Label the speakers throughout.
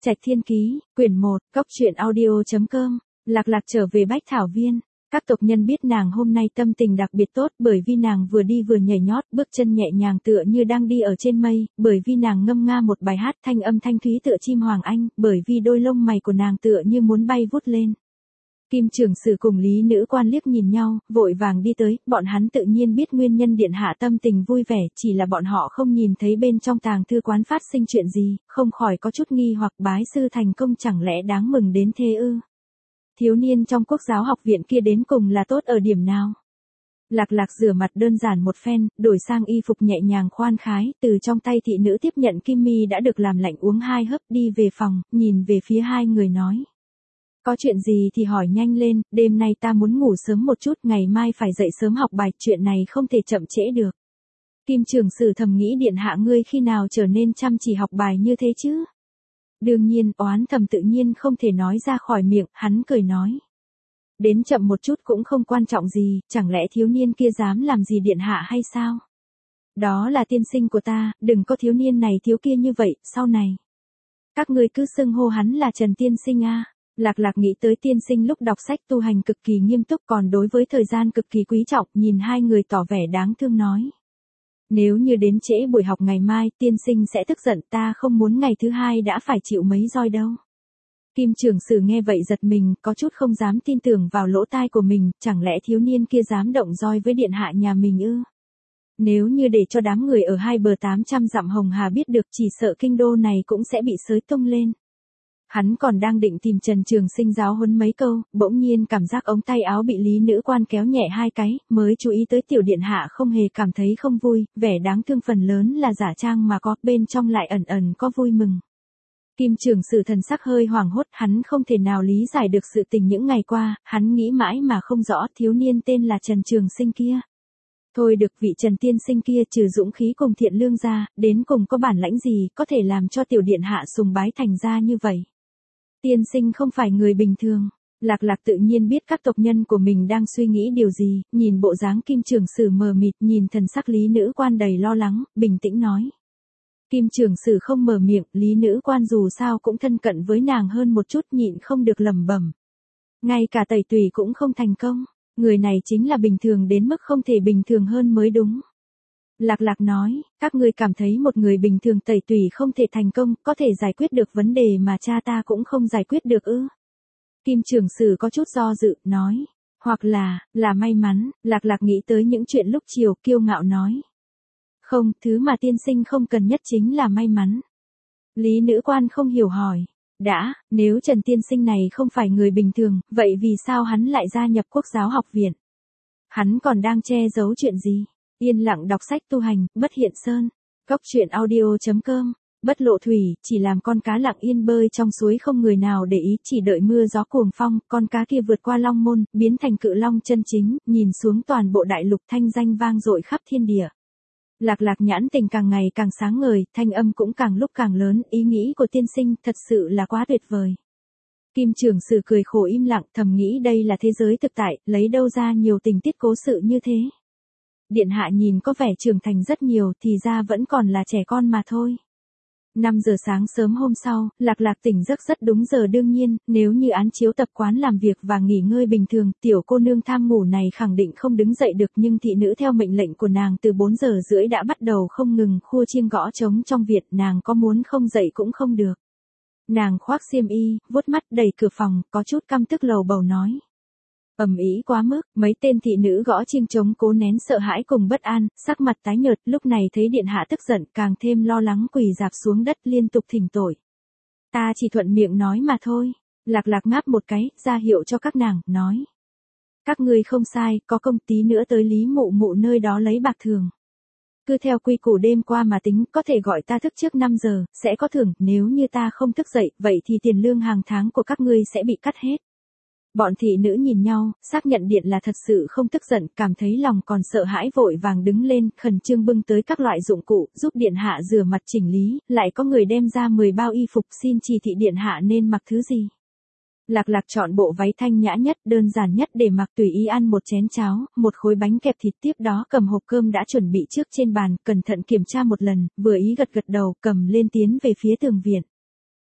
Speaker 1: Trạch Thiên Ký, quyển 1, cốc truyện audio.com, Lạc Lạc trở về Bách Thảo Viên. Các tộc nhân biết nàng hôm nay tâm tình đặc biệt tốt bởi vì nàng vừa đi vừa nhảy nhót, bước chân nhẹ nhàng tựa như đang đi ở trên mây, bởi vì nàng ngâm nga một bài hát thanh âm thanh thúy tựa chim hoàng anh, bởi vì đôi lông mày của nàng tựa như muốn bay vút lên. Kim Trường Sử cùng Lý Nữ Quan liếc nhìn nhau, vội vàng đi tới, bọn hắn tự nhiên biết nguyên nhân điện hạ tâm tình vui vẻ, chỉ là bọn họ không nhìn thấy bên trong tàng thư quán phát sinh chuyện gì, không khỏi có chút nghi hoặc bái sư thành công chẳng lẽ đáng mừng đến thế ư? Thiếu niên trong Quốc giáo học viện kia đến cùng là tốt ở điểm nào? Lạc Lạc rửa mặt đơn giản một phen, đổi sang y phục nhẹ nhàng khoan khái, từ trong tay thị nữ tiếp nhận kim mi đã được làm lạnh uống 2 hớp, đi về phòng, nhìn về phía hai người nói. Có chuyện gì thì hỏi nhanh lên, đêm nay ta muốn ngủ sớm một chút, ngày mai phải dậy sớm học bài, chuyện này không thể chậm trễ được. Kim Trường Sử thầm nghĩ điện hạ ngươi khi nào trở nên chăm chỉ học bài như thế chứ? Đương nhiên, oán thầm tự nhiên không thể nói ra khỏi miệng, hắn cười nói. Đến chậm một chút cũng không quan trọng gì, chẳng lẽ thiếu niên kia dám làm gì điện hạ hay sao? Đó là tiên sinh của ta, đừng có thiếu niên này thiếu kia như vậy, sau này. Các ngươi cứ xưng hô hắn là Trần tiên sinh a. Lạc Lạc nghĩ tới tiên sinh lúc đọc sách tu hành cực kỳ nghiêm túc còn đối với thời gian cực kỳ quý trọng, nhìn hai người tỏ vẻ đáng thương nói. Nếu như đến trễ buổi học ngày mai, tiên sinh sẽ tức giận, ta không muốn ngày thứ hai đã phải chịu mấy roi đâu. Kim Trường Sử nghe vậy giật mình, có chút không dám tin tưởng vào lỗ tai của mình, chẳng lẽ thiếu niên kia dám động roi với điện hạ nhà mình ư? Nếu như để cho đám người ở hai bờ 800 dặm Hồng Hà biết được chỉ sợ kinh đô này cũng sẽ bị xới tung lên. Hắn còn đang định tìm Trần Trường Sinh giáo huấn mấy câu, bỗng nhiên cảm giác ống tay áo bị Lý Nữ Quan kéo nhẹ 2 cái, mới chú ý tới tiểu điện hạ không hề cảm thấy không vui, vẻ đáng thương phần lớn là giả trang mà có, bên trong lại ẩn ẩn có vui mừng. Kim Trường Sử thần sắc hơi hoảng hốt, hắn không thể nào lý giải được sự tình những ngày qua, hắn nghĩ mãi mà không rõ thiếu niên tên là Trần Trường Sinh kia. Thôi được, vị Trần tiên sinh kia trừ dũng khí cùng thiện lương ra, đến cùng có bản lãnh gì có thể làm cho tiểu điện hạ sùng bái thành ra như vậy. Tiên sinh không phải người bình thường. Lạc Lạc tự nhiên biết các tộc nhân của mình đang suy nghĩ điều gì, nhìn bộ dáng Kim Trường Sử mờ mịt, nhìn thần sắc Lý Nữ Quan đầy lo lắng, bình tĩnh nói. Kim Trường Sử không mở miệng, Lý Nữ Quan dù sao cũng thân cận với nàng hơn một chút, nhịn không được lẩm bẩm. Ngay cả tẩy tùy cũng không thành công, người này chính là bình thường đến mức không thể bình thường hơn mới đúng. Lạc Lạc nói, các ngươi cảm thấy một người bình thường tẩy tùy không thể thành công, có thể giải quyết được vấn đề mà cha ta cũng không giải quyết được ư? Kim Trường Sử có chút do dự, nói, hoặc là may mắn. Lạc Lạc nghĩ tới những chuyện lúc chiều, kiêu ngạo nói. Không, thứ mà tiên sinh không cần nhất chính là may mắn. Lý Nữ Quan không hiểu hỏi, nếu Trần tiên sinh này không phải người bình thường, vậy vì sao hắn lại gia nhập Quốc giáo học viện? Hắn còn đang che giấu chuyện gì? Yên lặng đọc sách tu hành, bất hiện sơn. cốc truyện audio.com, bất lộ thủy, chỉ làm con cá lặng yên bơi trong suối không người nào để ý, chỉ đợi mưa gió cuồng phong, con cá kia vượt qua long môn, biến thành cự long chân chính, nhìn xuống toàn bộ đại lục, thanh danh vang dội khắp thiên địa. Lạc Lạc nhãn tình càng ngày càng sáng ngời, thanh âm cũng càng lúc càng lớn, ý nghĩ của tiên sinh thật sự là quá tuyệt vời. Kim Trường Sử cười khổ im lặng, thầm nghĩ đây là thế giới thực tại, lấy đâu ra nhiều tình tiết cố sự như thế. Điện hạ nhìn có vẻ trưởng thành rất nhiều, thì ra vẫn còn là trẻ con mà thôi. 5 giờ sáng sớm hôm sau, Lạc Lạc tỉnh giấc rất đúng giờ, đương nhiên, nếu như án chiếu tập quán làm việc và nghỉ ngơi bình thường, tiểu cô nương tham ngủ này khẳng định không đứng dậy được, nhưng thị nữ theo mệnh lệnh của nàng từ 4 giờ rưỡi đã bắt đầu không ngừng khua chiêng gõ trống trong viện, nàng có muốn không dậy cũng không được. Nàng khoác xiêm y, vuốt mắt đẩy cửa phòng, có chút căm tức lầu bầu nói. Ầm ĩ quá mức, mấy tên thị nữ gõ chiêng trống cố nén sợ hãi cùng bất an, sắc mặt tái nhợt, lúc này thấy điện hạ tức giận, càng thêm lo lắng quỳ rạp xuống đất liên tục thỉnh tội. Ta chỉ thuận miệng nói mà thôi. Lạc Lạc ngáp một cái, ra hiệu cho các nàng, nói. Các ngươi không sai, có công tí nữa tới Lý Mụ Mụ nơi đó lấy bạc thường. Cứ theo quy củ đêm qua mà tính, có thể gọi ta thức trước 5 giờ, sẽ có thưởng, nếu như ta không thức dậy, vậy thì tiền lương hàng tháng của các ngươi sẽ bị cắt hết. Bọn thị nữ nhìn nhau, xác nhận điện là thật sự không tức giận, cảm thấy lòng còn sợ hãi vội vàng đứng lên, khẩn trương bưng tới các loại dụng cụ, giúp điện hạ rửa mặt chỉnh lý, lại có người đem ra 10 bao y phục, xin chỉ thị điện hạ nên mặc thứ gì. Lạc Lạc chọn bộ váy thanh nhã nhất, đơn giản nhất để mặc, tùy ý ăn một chén cháo, một khối bánh kẹp thịt, tiếp đó cầm hộp cơm đã chuẩn bị trước trên bàn, cẩn thận kiểm tra một lần, vừa ý gật gật đầu, cầm lên tiến về phía tường viện.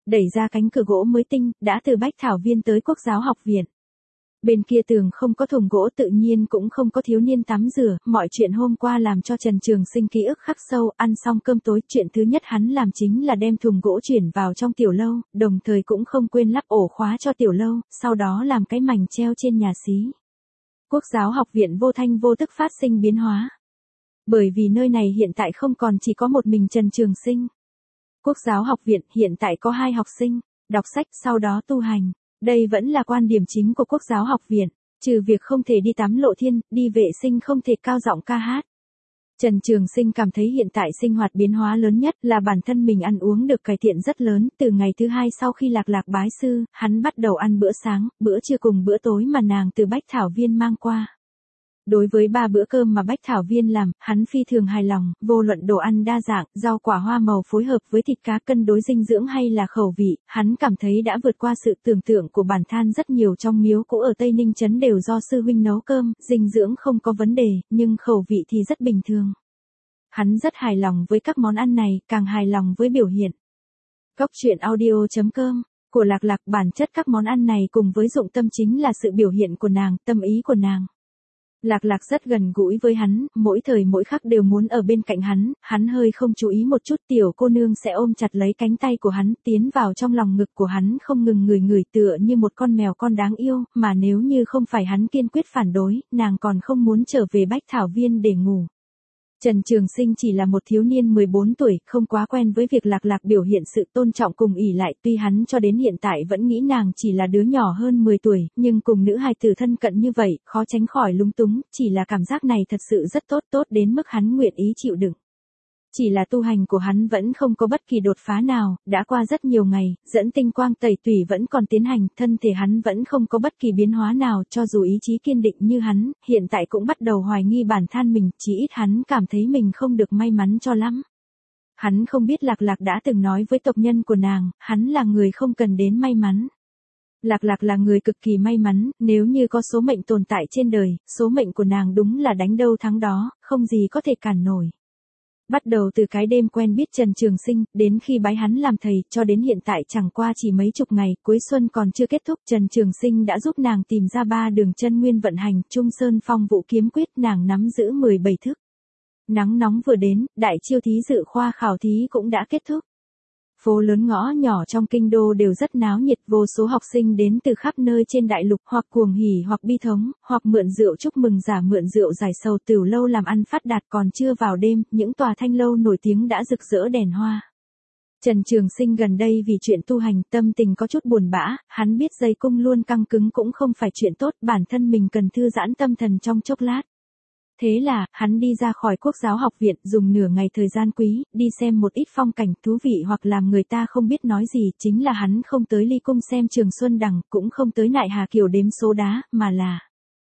Speaker 1: đẩy ra cánh cửa gỗ mới tinh, đã từ Bách Thảo Viên tới Quốc giáo học viện. Bên kia tường không có thùng gỗ, tự nhiên cũng không có thiếu niên tắm rửa, mọi chuyện hôm qua làm cho Trần Trường Sinh ký ức khắc sâu. Ăn xong cơm tối, chuyện thứ nhất hắn làm chính là đem thùng gỗ chuyển vào trong tiểu lâu, đồng thời cũng không quên lắp ổ khóa cho tiểu lâu, sau đó làm cái mành treo trên nhà xí. Quốc giáo học viện vô thanh vô tức phát sinh biến hóa. Bởi vì nơi này hiện tại không còn chỉ có một mình Trần Trường Sinh. Quốc giáo học viện hiện tại có 2 học sinh, đọc sách sau đó tu hành. Đây vẫn là quan điểm chính của Quốc giáo học viện, trừ việc không thể đi tắm lộ thiên, đi vệ sinh không thể cao giọng ca hát. Trần Trường Sinh cảm thấy hiện tại sinh hoạt biến hóa lớn nhất là bản thân mình ăn uống được cải thiện rất lớn. Từ ngày thứ 2 sau khi Lạc Lạc bái sư, hắn bắt đầu ăn bữa sáng, bữa trưa cùng bữa tối mà nàng từ Bách Thảo Viên mang qua. Đối với 3 bữa cơm mà Bách Thảo Viên làm, hắn phi thường hài lòng, vô luận đồ ăn đa dạng, rau quả hoa màu phối hợp với thịt cá cân đối dinh dưỡng hay là khẩu vị, hắn cảm thấy đã vượt qua sự tưởng tượng của bản thân rất nhiều. Trong miếu cũ ở Tây Ninh trấn đều do sư huynh nấu cơm, dinh dưỡng không có vấn đề, nhưng khẩu vị thì rất bình thường. Hắn rất hài lòng với các món ăn này, càng hài lòng với biểu hiện. Cốc truyện audio.com của Lạc Lạc, bản chất các món ăn này cùng với dụng tâm chính là sự biểu hiện của nàng, tâm ý của nàng. Lạc Lạc rất gần gũi với hắn, mỗi thời mỗi khắc đều muốn ở bên cạnh hắn hơi không chú ý một chút tiểu cô nương sẽ ôm chặt lấy cánh tay của hắn, tiến vào trong lòng ngực của hắn không ngừng ngửi tựa như một con mèo con đáng yêu, mà nếu như không phải hắn kiên quyết phản đối, nàng còn không muốn trở về Bách Thảo Viên để ngủ. Trần Trường Sinh chỉ là một thiếu niên 14 tuổi, không quá quen với việc Lạc Lạc biểu hiện sự tôn trọng cùng ỷ lại, tuy hắn cho đến hiện tại vẫn nghĩ nàng chỉ là đứa nhỏ hơn 10 tuổi, nhưng cùng nữ hài tử thân cận như vậy, khó tránh khỏi lúng túng, chỉ là cảm giác này thật sự rất tốt đến mức hắn nguyện ý chịu đựng. Chỉ là tu hành của hắn vẫn không có bất kỳ đột phá nào, đã qua rất nhiều ngày, dẫn tinh quang tẩy tủy vẫn còn tiến hành, thân thể hắn vẫn không có bất kỳ biến hóa nào, cho dù ý chí kiên định như hắn, hiện tại cũng bắt đầu hoài nghi bản thân mình, chỉ ít hắn cảm thấy mình không được may mắn cho lắm. Hắn không biết Lạc Lạc đã từng nói với tộc nhân của nàng, hắn là người không cần đến may mắn. Lạc Lạc là người cực kỳ may mắn, nếu như có số mệnh tồn tại trên đời, số mệnh của nàng đúng là đánh đâu thắng đó, không gì có thể cản nổi. Bắt đầu từ cái đêm quen biết Trần Trường Sinh, đến khi bái hắn làm thầy, cho đến hiện tại chẳng qua chỉ mấy chục ngày, cuối xuân còn chưa kết thúc, Trần Trường Sinh đã giúp nàng tìm ra 3 đường chân nguyên vận hành, Trung Sơn Phong Vũ Kiếm Quyết, nàng nắm giữ 17 thức. Nắng nóng vừa đến, đại chiêu thí dự khoa khảo thí cũng đã kết thúc. Phố lớn ngõ nhỏ trong kinh đô đều rất náo nhiệt, vô số học sinh đến từ khắp nơi trên đại lục, hoặc cuồng hỉ hoặc bi thống, hoặc mượn rượu chúc mừng giả mượn rượu giải sầu, tiểu lâu làm ăn phát đạt. Còn chưa vào đêm, những tòa thanh lâu nổi tiếng đã rực rỡ đèn hoa. Trần Trường Sinh gần đây vì chuyện tu hành, tâm tình có chút buồn bã, hắn biết dây cung luôn căng cứng cũng không phải chuyện tốt, bản thân mình cần thư giãn tâm thần trong chốc lát. Thế là, hắn đi ra khỏi Quốc giáo học viện, dùng nửa ngày thời gian quý, đi xem một ít phong cảnh thú vị hoặc làm người ta không biết nói gì, chính là hắn không tới Ly Cung xem Trường Xuân Đằng, cũng không tới Nại Hà Kiều đếm số đá, mà là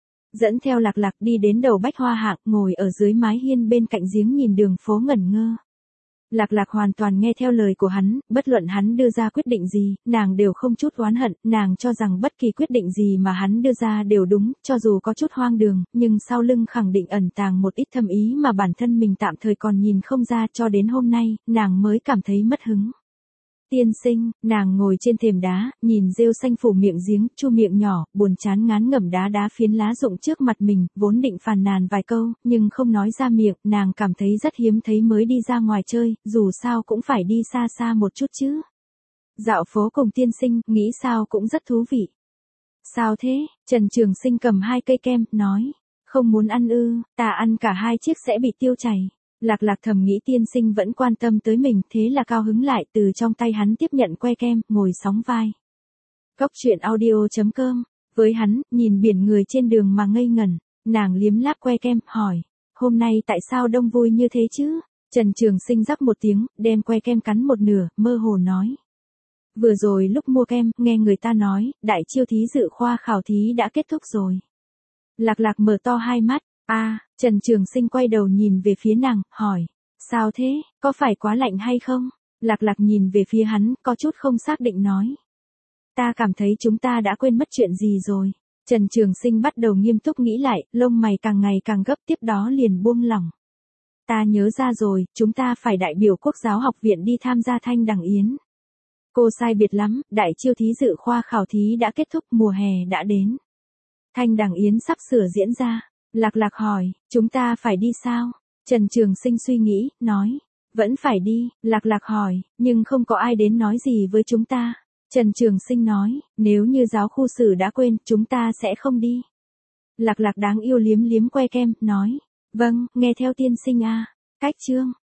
Speaker 1: dẫn theo Lạc Lạc đi đến đầu Bách Hoa Hạng, ngồi ở dưới mái hiên bên cạnh giếng nhìn đường phố ngẩn ngơ. Lạc Lạc hoàn toàn nghe theo lời của hắn, bất luận hắn đưa ra quyết định gì, nàng đều không chút oán hận, nàng cho rằng bất kỳ quyết định gì mà hắn đưa ra đều đúng, cho dù có chút hoang đường, nhưng sau lưng khẳng định ẩn tàng một ít thâm ý mà bản thân mình tạm thời còn nhìn không ra, cho đến hôm nay, nàng mới cảm thấy mất hứng. Tiên sinh, nàng ngồi trên thềm đá, nhìn rêu xanh phủ miệng giếng, chu miệng nhỏ, buồn chán ngán ngẩm đá phiến lá rụng trước mặt mình, vốn định phàn nàn vài câu, nhưng không nói ra miệng, nàng cảm thấy rất hiếm thấy mới đi ra ngoài chơi, dù sao cũng phải đi xa xa một chút chứ. Dạo phố cùng tiên sinh, nghĩ sao cũng rất thú vị. Sao thế? Trần Trường Sinh cầm 2 cây kem, nói, không muốn ăn ư, ta ăn cả 2 chiếc sẽ bị tiêu chảy. Lạc Lạc thầm nghĩ tiên sinh vẫn quan tâm tới mình, thế là cao hứng lại, từ trong tay hắn tiếp nhận que kem, ngồi sóng vai. Cốc truyện audio.com, với hắn, nhìn biển người trên đường mà ngây ngẩn, nàng liếm láp que kem, hỏi, hôm nay tại sao đông vui như thế chứ? Trần Trường Sinh rắc một tiếng, đem que kem cắn một nửa, mơ hồ nói. Vừa rồi lúc mua kem, nghe người ta nói, đại chiêu thí dự khoa khảo thí đã kết thúc rồi. Lạc Lạc mở to 2 mắt. Trần Trường Sinh quay đầu nhìn về phía nàng, hỏi, sao thế, có phải quá lạnh hay không? Lạc Lạc nhìn về phía hắn, có chút không xác định nói. Ta cảm thấy chúng ta đã quên mất chuyện gì rồi. Trần Trường Sinh bắt đầu nghiêm túc nghĩ lại, lông mày càng ngày càng gấp, tiếp đó liền buông lỏng. Ta nhớ ra rồi, chúng ta phải đại biểu Quốc giáo học viện đi tham gia thanh đằng yến. Cô sai biệt lắm, đại chiêu thí dự khoa khảo thí đã kết thúc, mùa hè đã đến. Thanh đằng yến sắp sửa diễn ra. Lạc Lạc hỏi, chúng ta phải đi sao? Trần Trường Sinh suy nghĩ, nói, vẫn phải đi. Lạc Lạc hỏi, nhưng không có ai đến nói gì với chúng ta. Trần Trường Sinh nói, nếu như giáo khu sử đã quên, chúng ta sẽ không đi. Lạc Lạc đáng yêu liếm liếm que kem, nói, vâng, nghe theo tiên sinh a. Cách chương